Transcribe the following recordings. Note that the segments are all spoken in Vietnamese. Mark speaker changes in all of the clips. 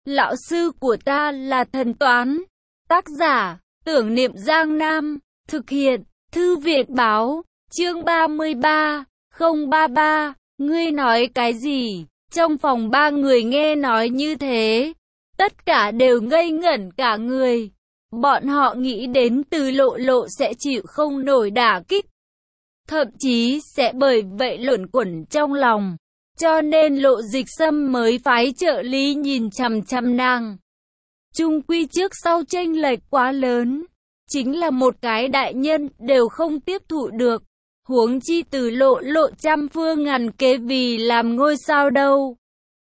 Speaker 1: Lão sư của ta là thần toán. Tác giả, Tưởng Niệm Giang Nam. Thực hiện, Thư viện báo. Chương 33, 033. Ngươi nói cái gì? Trong phòng ba người nghe nói như thế, tất cả đều ngây ngẩn cả người. Bọn họ nghĩ đến Từ Lộ Lộ sẽ chịu không nổi đả kích, thậm chí sẽ bởi vậy luẩn quẩn trong lòng. Cho nên Lộ Dịch Sâm mới phái trợ lý nhìn chằm chằm nàng. Chung quy trước sau chênh lệch quá lớn, chính là một cái đại nhân đều không tiếp thụ được. Huống chi Từ Lộ Lộ trăm phương ngàn kế vì làm ngôi sao đâu.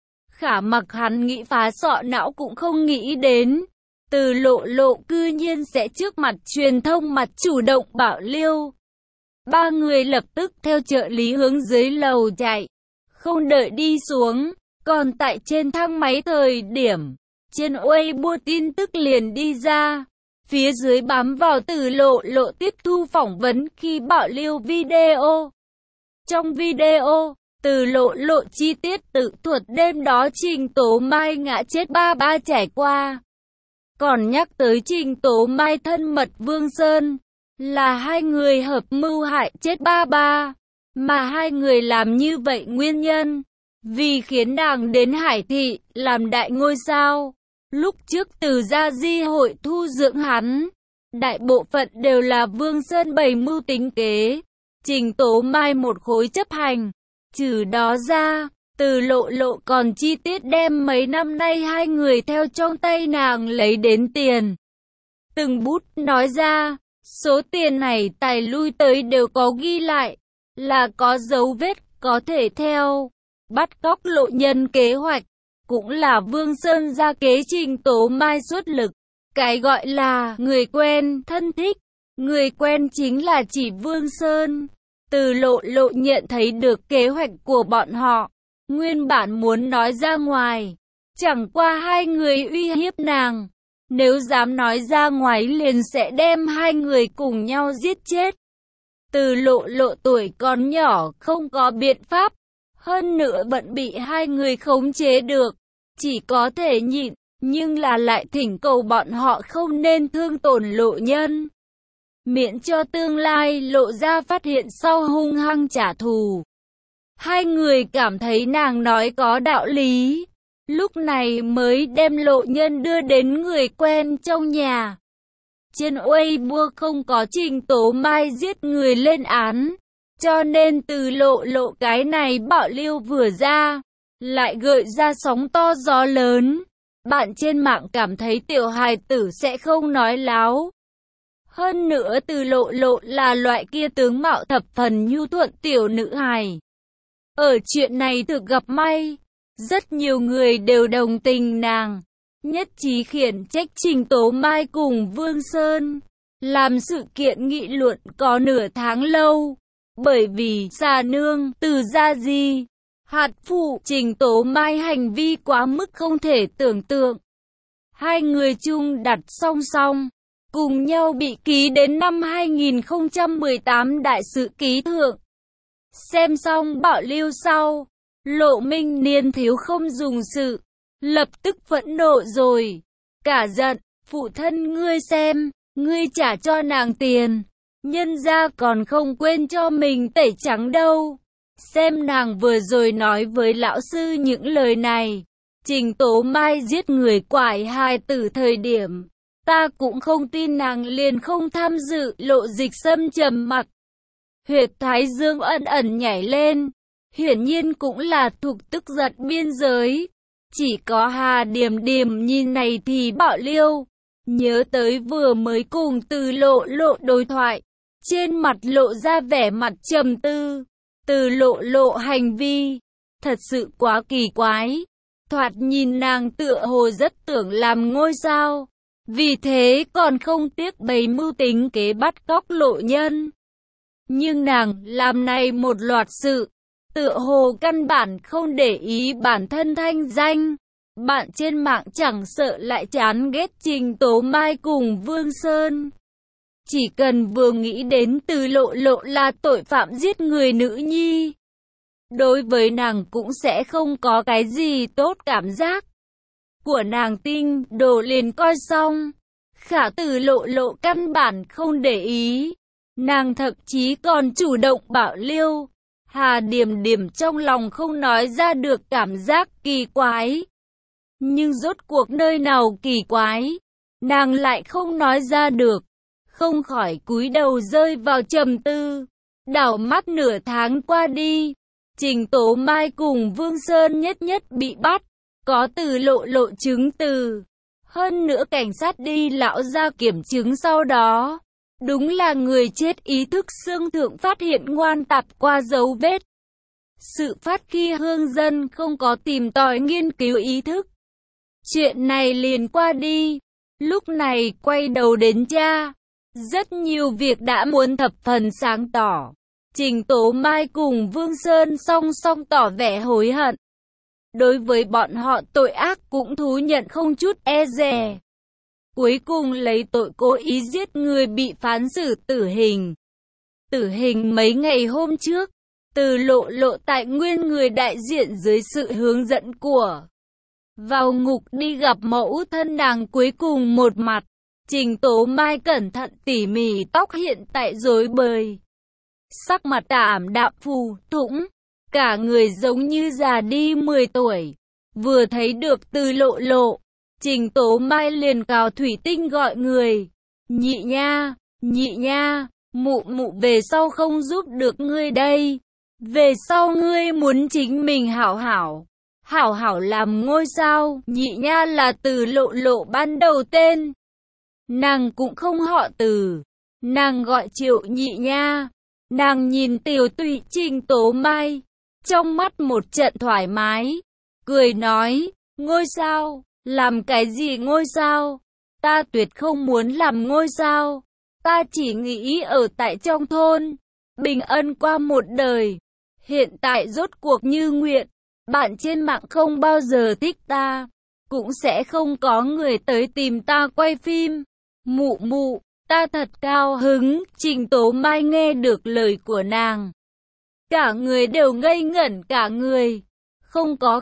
Speaker 1: Khả mặc hắn nghĩ phá sọ não cũng không nghĩ đến, Từ Lộ Lộ cư nhiên sẽ trước mặt truyền thông mặt chủ động bảo liêu. Ba người lập tức theo trợ lý hướng dưới lầu chạy. Không đợi đi xuống, còn tại trên thang máy thời điểm, trên Weibo tin tức liền đi ra. Phía dưới bám vào Từ Lộ Lộ tiếp thu phỏng vấn khi bảo lưu video. Trong video, Từ Lộ Lộ chi tiết tự thuật đêm đó Trình Tố Mai ngã chết ba trải qua. Còn nhắc tới Trình Tố Mai thân mật Vương Sơn, là hai người hợp mưu hại chết ba. Mà hai người làm như vậy nguyên nhân, vì khiến nàng đến Hải Thị, làm đại ngôi sao. Lúc trước Từ gia di hội thu dưỡng hắn, đại bộ phận đều là Vương Sơn bày mưu tính kế, Trình Tố Mai một khối chấp hành. Trừ đó ra, Từ Lộ Lộ còn chi tiết đem mấy năm nay hai người theo trong tay nàng lấy đến tiền. Từng bút nói ra, số tiền này tài lui tới đều có ghi lại, là có dấu vết, có thể theo. Bắt cóc Lộ Nhân kế hoạch, cũng là Vương Sơn ra kế Trình Tố Mai xuất lực. Cái gọi là người quen, thân thích, người quen chính là chỉ Vương Sơn. Từ Lộ Lộ nhận thấy được kế hoạch của bọn họ, nguyên bản muốn nói ra ngoài, chẳng qua hai người uy hiếp nàng. Nếu dám nói ra ngoài liền sẽ đem hai người cùng nhau giết chết. Từ Lộ Lộ tuổi còn nhỏ không có biện pháp, hơn nữa bận bị hai người khống chế được, chỉ có thể nhịn, nhưng là lại thỉnh cầu bọn họ không nên thương tổn Lộ Nhân, miễn cho tương lai Lộ ra phát hiện sau hung hăng trả thù. Hai người cảm thấy nàng nói có đạo lý, lúc này mới đem Lộ Nhân đưa đến người quen trong nhà. Trên Weibo không có Trình Tố Mai giết người lên án, cho nên Từ Lộ Lộ cái này bảo lưu vừa ra, lại gợi ra sóng to gió lớn. Bạn trên mạng cảm thấy tiểu hài tử sẽ không nói láo. Hơn nữa Từ Lộ Lộ là loại kia tướng mạo thập phần nhu thuận tiểu nữ hài. Ở chuyện này thực gặp may, rất nhiều người đều đồng tình nàng, nhất trí khiển trách Trình Tố Mai cùng Vương Sơn, làm sự kiện nghị luận có nửa tháng lâu. Bởi vì xà nương, Từ gia di, hạt phụ, Trình Tố Mai hành vi quá mức không thể tưởng tượng. Hai người chung đặt song song, cùng nhau bị ký đến năm 2018 đại sự ký thượng. Xem xong bảo lưu sau, Lộ Minh Niên thiếu không dùng sự, lập tức phẫn nộ rồi, cả giận, phụ thân ngươi xem, ngươi trả cho nàng tiền, nhân gia còn không quên cho mình tẩy trắng đâu. Xem nàng vừa rồi nói với lão sư những lời này, Trình Tố Mai giết người quải hài tử thời điểm, ta cũng không tin nàng liền không tham dự. Lộ Dịch Sâm trầm mặc, huyệt thái dương ẩn ẩn nhảy lên, hiển nhiên cũng là thuộc tức giận biên giới. Chỉ có Hà Điềm Điềm nhìn này thì bảo liêu, nhớ tới vừa mới cùng Từ Lộ Lộ đối thoại, trên mặt lộ ra vẻ mặt trầm tư. Từ Lộ Lộ hành vi thật sự quá kỳ quái, thoạt nhìn nàng tựa hồ rất tưởng làm ngôi sao, vì thế còn không tiếc bày mưu tính kế bắt cóc Lộ Nhân. Nhưng nàng làm này một loạt sự, tựa hồ căn bản không để ý bản thân thanh danh. Bạn trên mạng chẳng sợ lại chán ghét Trình Tố Mai cùng Vương Sơn, chỉ cần vừa nghĩ đến Từ Lộ Lộ là tội phạm giết người nữ nhi, đối với nàng cũng sẽ không có cái gì tốt cảm giác. của nàng tinh đồ liền coi xong. Khả Tử Lộ Lộ căn bản không để ý. Nàng thậm chí còn chủ động bảo Liêu Hà Điềm Điềm trong lòng không nói ra được cảm giác kỳ quái. Nhưng rốt cuộc nơi nào kỳ quái, nàng lại không nói ra được. Không khỏi cúi đầu rơi vào trầm tư. Đảo mắt nửa tháng qua đi, Trình Tố Mai cùng Vương Sơn nhất nhất bị bắt, có Tử Lộ Lộ chứng từ. Hơn nữa cảnh sát đi lão ra kiểm chứng sau đó. Đúng là người chết ý thức xương thượng phát hiện ngoan tạp qua dấu vết. Sự phát khi hương dân không có tìm tòi nghiên cứu ý thức. Chuyện này liền qua đi. Lúc này quay đầu đến cha. Rất nhiều việc đã muốn thập phần sáng tỏ. Trình Tố Mai cùng Vương Sơn song song tỏ vẻ hối hận. Đối với bọn họ tội ác cũng thú nhận không chút e dè. Cuối cùng lấy tội cố ý giết người bị phán xử tử hình. Tử hình mấy ngày hôm trước, Tử Lộ Lộ tại nguyên người đại diện dưới sự hướng dẫn của vào ngục đi gặp mẫu thân nàng cuối cùng một mặt. Trình Tố Mai cẩn thận tỉ mỉ tóc hiện tại rối bời. Sắc mặt ảm đạm phù thủng, cả người giống như già đi 10 tuổi. Vừa thấy được Tử Lộ Lộ, Trình Tố Mai liền cào thủy tinh gọi người. Nhị nha, mụ mụ về sau không giúp được ngươi đây. Về sau ngươi muốn chính mình hảo hảo làm ngôi sao. Nhị nha là Tử Lộ Lộ ban đầu tên. Nàng cũng không họ Từ, nàng gọi Triệu nhị nha. Nàng nhìn tiểu tụy Trình Tố Mai, trong mắt một trận thoải mái, cười nói, ngôi sao, làm cái gì ngôi sao? Ta tuyệt không muốn làm ngôi sao, ta chỉ nghĩ ở tại trong thôn, bình an qua một đời. Hiện tại rốt cuộc như nguyện, bạn trên mạng không bao giờ thích ta, cũng sẽ không có người tới tìm ta quay phim. Mụ mụ, ta thật cao hứng. Trình Tố Mai nghe được lời của nàng, cả người đều ngây ngẩn cả người. Không có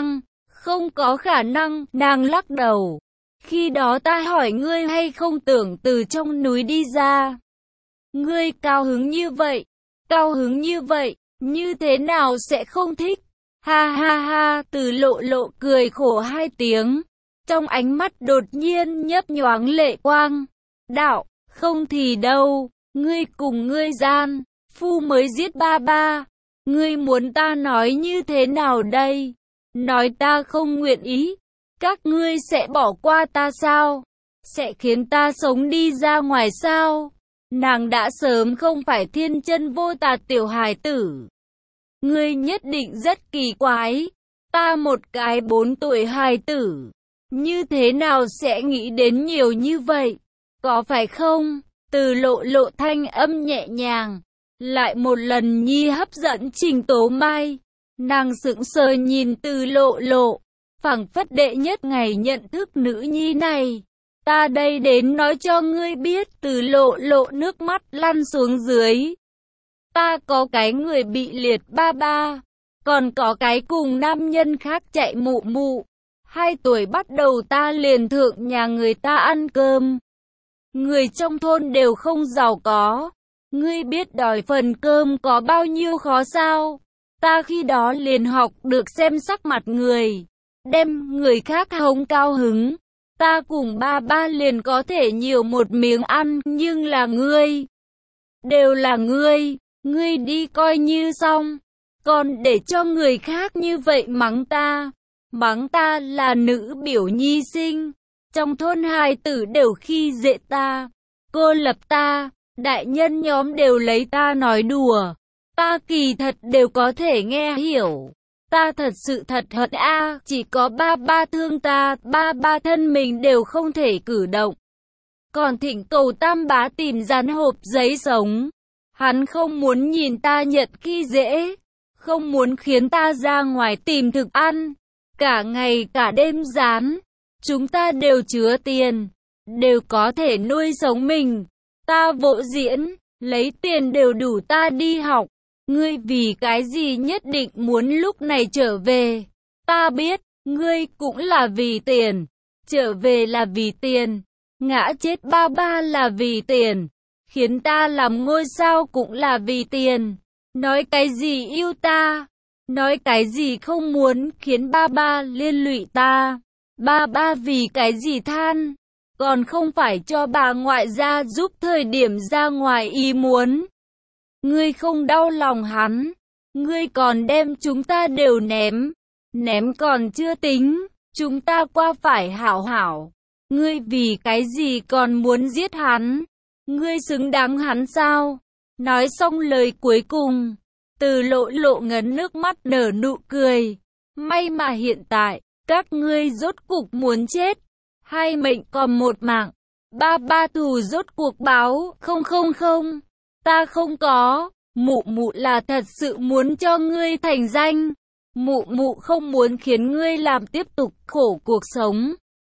Speaker 1: khả năng, nàng lắc đầu. Khi đó ta hỏi ngươi hay không tưởng từ trong núi đi ra. Ngươi cao hứng như vậy, như thế nào sẽ không thích? Ha ha ha, Tử Lộ Lộ cười khổ hai tiếng. Trong ánh mắt đột nhiên nhấp nhoáng lệ quang. Đạo, không thì đâu, ngươi cùng ngươi gian phu mới giết ba ba. Ngươi muốn ta nói như thế nào đây? Nói ta không nguyện ý, các ngươi sẽ bỏ qua ta sao? Sẽ khiến ta sống đi ra ngoài sao? Nàng đã sớm không phải thiên chân vô tà tiểu hài tử. Ngươi nhất định rất kỳ quái. Ta một cái 4 tuổi hài tử, như thế nào sẽ nghĩ đến nhiều như vậy? Có phải không? Tử Lộ Lộ thanh âm nhẹ nhàng, lại một lần nhi hấp dẫn Trình Tố Mai. Nàng sững sờ nhìn Tử Lộ Lộ, phảng phất đệ nhất ngày nhận thức nữ nhi này. Ta đây đến nói cho ngươi biết. Tử Lộ Lộ nước mắt lăn xuống dưới. Ta có cái người bị liệt ba ba, còn có cái cùng nam nhân khác chạy mụ mụ. 2 tuổi bắt đầu ta liền thượng nhà người ta ăn cơm. Người trong thôn đều không giàu có. Ngươi biết đòi phần cơm có bao nhiêu khó sao? Ta khi đó liền học được xem sắc mặt người, đem người khác hống cao hứng. Ta cùng ba ba liền có thể nhiều một miếng ăn, nhưng là ngươi, đều là ngươi đi coi như xong, còn để cho người khác như vậy mắng ta là nữ biểu nhi sinh. Trong thôn hài tử đều khi dễ ta, cô lập ta, đại nhân nhóm đều lấy ta nói đùa. Ta kỳ thật đều có thể nghe hiểu. Ta thật sự thật hận a, chỉ có ba ba thương ta, ba ba thân mình đều không thể cử động. Còn thỉnh cầu Tam bá tìm dán hộp giấy sống. Hắn không muốn nhìn ta nhận khi dễ, không muốn khiến ta ra ngoài tìm thực ăn, cả ngày cả đêm dán. Chúng ta đều chứa tiền, đều có thể nuôi sống mình. Ta vỗ diễn, lấy tiền đều đủ ta đi học. Ngươi vì cái gì nhất định muốn lúc này trở về? Ta biết, Ngươi cũng là vì tiền. Trở về là vì tiền. Ngã chết ba ba là vì tiền. Khiến ta làm ngôi sao cũng là vì tiền. Nói cái gì yêu ta? Nói cái gì không muốn khiến ba ba liên lụy ta? Ba ba vì cái gì than? Còn không phải cho bà ngoại ra giúp thời điểm ra ngoài ý muốn. Ngươi không đau lòng hắn. Ngươi còn đem chúng ta đều ném. Ném còn chưa tính. Chúng ta qua phải hảo hảo. Ngươi vì cái gì còn muốn giết hắn? Ngươi xứng đáng hắn sao? Nói xong lời cuối cùng, Từ Lộ Lộ ngấn nước mắt nở nụ cười. May mà hiện tại, các ngươi rốt cục muốn chết. Hai mệnh còn một mạng. Ba ba thù rốt cuộc báo. Không. Ta không có. Mụ mụ là thật sự muốn cho ngươi thành danh. Mụ mụ không muốn khiến ngươi làm tiếp tục khổ cuộc sống.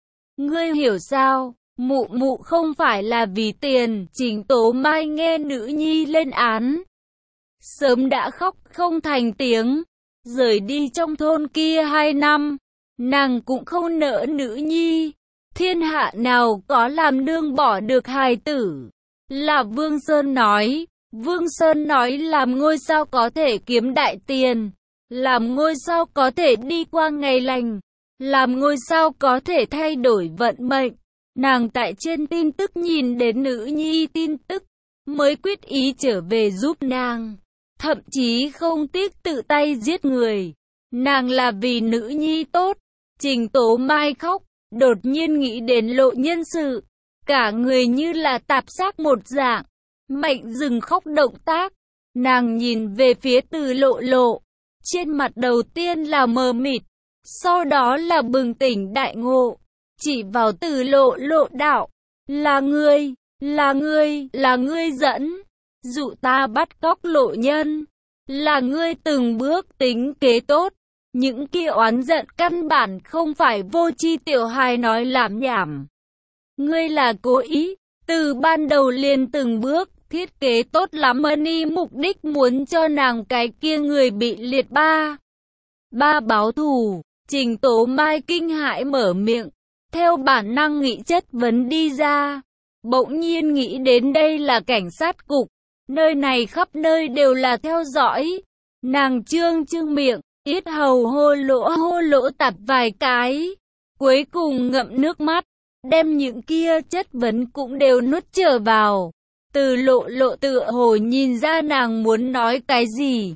Speaker 1: Ngươi hiểu sao? Mụ mụ không phải là vì tiền. Trình Tố Mai nghe nữ nhi lên án, sớm đã khóc không thành tiếng. Rời đi trong thôn kia 2 năm, nàng cũng không nỡ nữ nhi. Thiên hạ nào có làm nương bỏ được hài tử. Là Vương Sơn nói. Vương Sơn nói làm ngôi sao có thể kiếm đại tiền. Làm ngôi sao có thể đi qua ngày lành. Làm ngôi sao có thể thay đổi vận mệnh. Nàng tại trên tin tức nhìn đến nữ nhi tin tức, mới quyết ý trở về giúp nàng. Thậm chí không tiếc tự tay giết người. Nàng là vì nữ nhi tốt. Trình Tố Mai khóc, đột nhiên nghĩ đến Lộ Nhân sự. Cả người như là tạp xác một dạng. Mạnh dừng khóc động tác. Nàng nhìn về phía Từ Lộ Lộ. Trên mặt đầu tiên là mờ mịt, sau đó là bừng tỉnh đại ngộ. Chỉ vào Từ Lộ Lộ đạo. Là ngươi dẫn. Dụ ta bắt cóc Lộ Nhân. Là ngươi từng bước tính kế tốt. Những kia oán giận căn bản không phải vô tri tiểu hài nói làm nhảm. Ngươi là cố ý. Từ ban đầu liền từng bước thiết kế tốt lắm Mani, mục đích muốn cho nàng cái kia người bị liệt ba báo thù. Trình Tố Mai kinh hãi mở miệng, theo bản năng nghĩ chất vấn đi ra. Bỗng nhiên nghĩ đến đây là cảnh sát cục, nơi này khắp nơi đều là theo dõi. Nàng trương miệng, yết hầu hô lỗ tạp vài cái, cuối cùng ngậm nước mắt, đem những kia chất vấn cũng đều nuốt trở vào. Từ Lộ Lộ tựa hồ nhìn ra nàng muốn nói cái gì,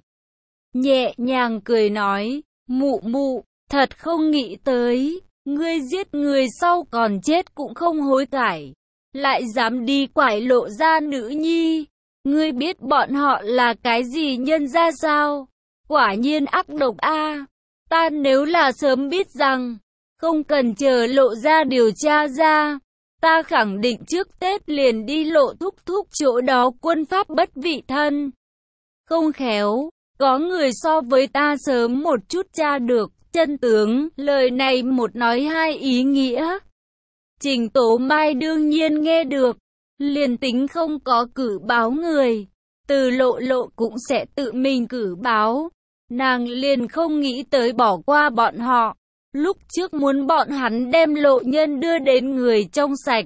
Speaker 1: nhẹ nhàng cười nói, mụ mụ, thật không nghĩ tới, ngươi giết người sau còn chết cũng không hối cải, lại dám đi quải Lộ ra nữ nhi. Ngươi biết bọn họ là cái gì nhân ra sao? Quả nhiên ác độc a. Ta nếu là sớm biết rằng, không cần chờ Lộ ra điều tra ra, ta khẳng định trước Tết liền đi Lộ thúc chỗ đó quân pháp bất vị thân. Không khéo, có người so với ta sớm một chút tra được chân tướng. Lời này một nói hai ý nghĩa. Trình Tố Mai đương nhiên nghe được, liền tính không có cử báo người, Từ Lộ Lộ cũng sẽ tự mình cử báo. Nàng liền không nghĩ tới bỏ qua bọn họ. Lúc trước muốn bọn hắn đem Lộ Nhân đưa đến người trong sạch,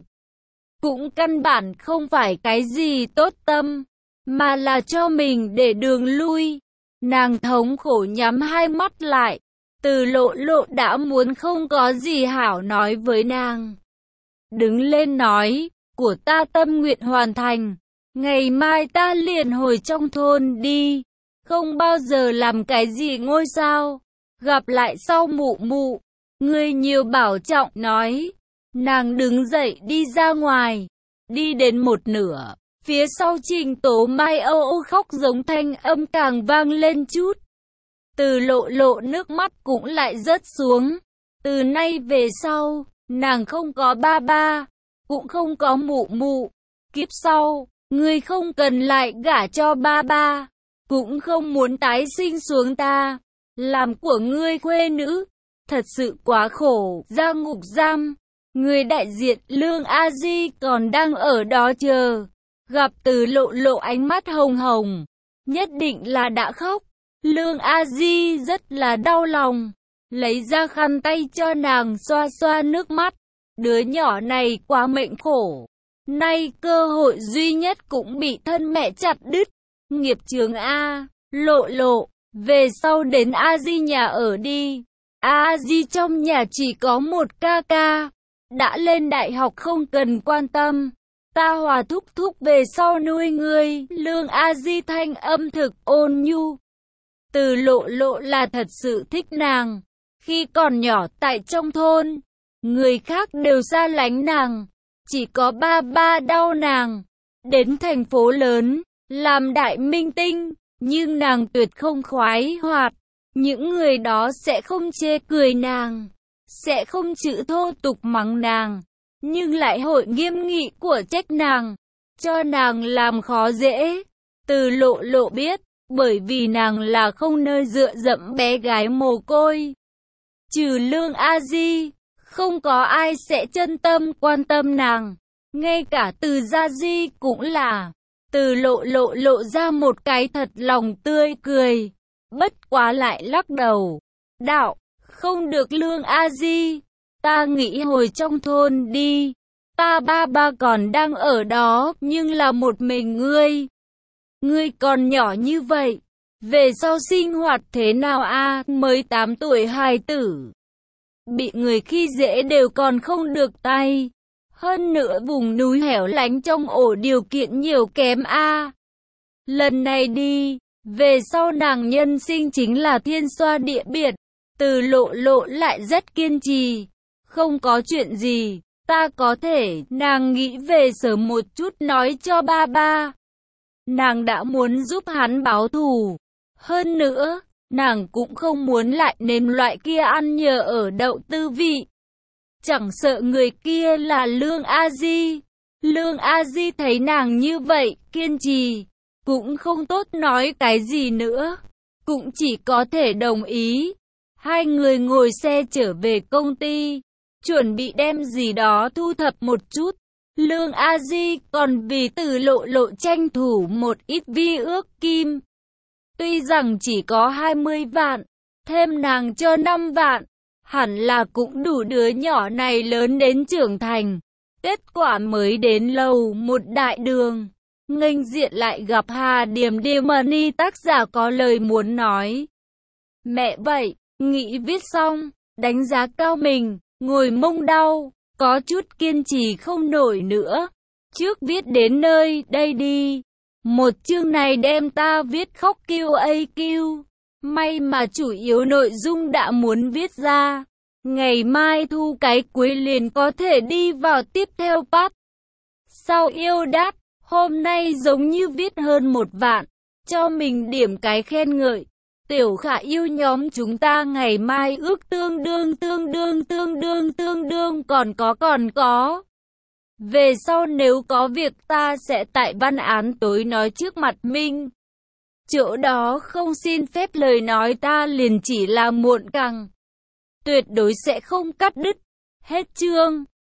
Speaker 1: cũng căn bản không phải cái gì tốt tâm, mà là cho mình để đường lui. Nàng thống khổ nhắm hai mắt lại. Từ Lộ Lộ đã muốn không có gì hảo nói với nàng. Đứng lên nói, của ta tâm nguyện hoàn thành. Ngày mai ta liền hồi trong thôn đi. Không bao giờ làm cái gì ngôi sao. Gặp lại sau mụ mụ. Ngươi nhiều bảo trọng nói. Nàng đứng dậy đi ra ngoài. Đi đến một nửa, phía sau Trình Tố Mai âu âu khóc giống thanh âm càng vang lên chút. Từ Lộ Lộ nước mắt cũng lại rớt xuống. Từ nay về sau, nàng không có ba ba, cũng không có mụ mụ. Kiếp sau, ngươi không cần lại gả cho ba ba, cũng không muốn tái sinh xuống ta, làm của ngươi khuê nữ. Thật sự quá khổ, ra ngục giam. Người đại diện Lương A Di còn đang ở đó chờ. Gặp Từ Lộ Lộ ánh mắt hồng hồng, nhất định là đã khóc. Lương A Di rất là đau lòng. lấy ra khăn tay cho nàng xoa xoa nước mắt. Đứa nhỏ này quá mệnh khổ. Nay cơ hội duy nhất cũng bị thân mẹ chặt đứt. Nghiệp chướng a, Lộ Lộ, về sau đến A Di nhà ở đi. A Di trong nhà chỉ có một ca ca, đã lên đại học không cần quan tâm. Ta Hòa thúc thúc về sau nuôi ngươi. Lương A Di thanh âm thực ôn nhu. Từ Lộ Lộ là thật sự thích nàng. Khi còn nhỏ tại trong thôn, người khác đều xa lánh nàng, chỉ có ba ba đau nàng. Đến thành phố lớn, làm đại minh tinh, nhưng nàng tuyệt không khoái hoạt. Những người đó sẽ không chê cười nàng, sẽ không chữ thô tục mắng nàng, nhưng lại hội nghiêm nghị của trách nàng, cho nàng làm khó dễ. Từ Lộ Lộ biết, bởi vì nàng là không nơi dựa dẫm bé gái mồ côi. Trừ Lương A Di, không có ai sẽ chân tâm quan tâm nàng. Ngay cả Từ Gia Di cũng là. Từ Lộ Lộ lộ ra một cái thật lòng tươi cười, bất quá lại lắc đầu. Đạo, không được Lương A Di, ta nghĩ hồi trong thôn đi. Ta ba ba còn đang ở đó, nhưng là một mình ngươi. Ngươi còn nhỏ như vậy, về sau sinh hoạt thế nào a? Mới 8 tuổi hài tử, bị người khi dễ đều còn không được tay. Hơn nữa vùng núi hẻo lánh trong ổ điều kiện nhiều kém a. Lần này đi, về sau nàng nhân sinh chính là thiên xoa địa biệt. Từ Lộ Lộ lại rất kiên trì. Không có chuyện gì, ta có thể. Nàng nghĩ về sớm một chút nói cho ba ba. Nàng đã muốn giúp hắn báo thù. Hơn nữa, nàng cũng không muốn lại nếm loại kia ăn nhờ ở đậu tư vị. Chẳng sợ người kia là Lương A Di. Lương A Di thấy nàng như vậy, kiên trì, cũng không tốt nói cái gì nữa, cũng chỉ có thể đồng ý. Hai người ngồi xe trở về công ty, chuẩn bị đem gì đó thu thập một chút. Lương A Di còn vì Từ Lộ Lộ tranh thủ một ít vi ước kim. Tuy rằng chỉ có 20 vạn, thêm nàng cho 5 vạn, hẳn là cũng đủ đứa nhỏ này lớn đến trưởng thành. Kết quả mới đến lầu một đại đường, nghênh diện lại gặp Hà Điềm Điềm Money, tác giả có lời muốn nói. Mẹ vậy, nghĩ viết xong, đánh giá cao mình, ngồi mông đau, có chút kiên trì không nổi nữa. Trước viết đến nơi đây đi. Một chương này đem ta viết khóc QAQ. May mà chủ yếu nội dung đã muốn viết ra. Ngày mai thu cái cuối liền có thể đi vào tiếp theo part. Sau yêu đát, hôm nay giống như viết hơn 1 vạn. Cho mình điểm cái khen ngợi. Tiểu Khả yêu nhóm chúng ta ngày mai ước tương đương còn có. Về sau nếu có việc ta sẽ tại văn án tối nói trước mặt Minh. Chỗ đó không xin phép lời nói ta liền chỉ là muộn căng. Tuyệt đối sẽ không cắt đứt. Hết chương.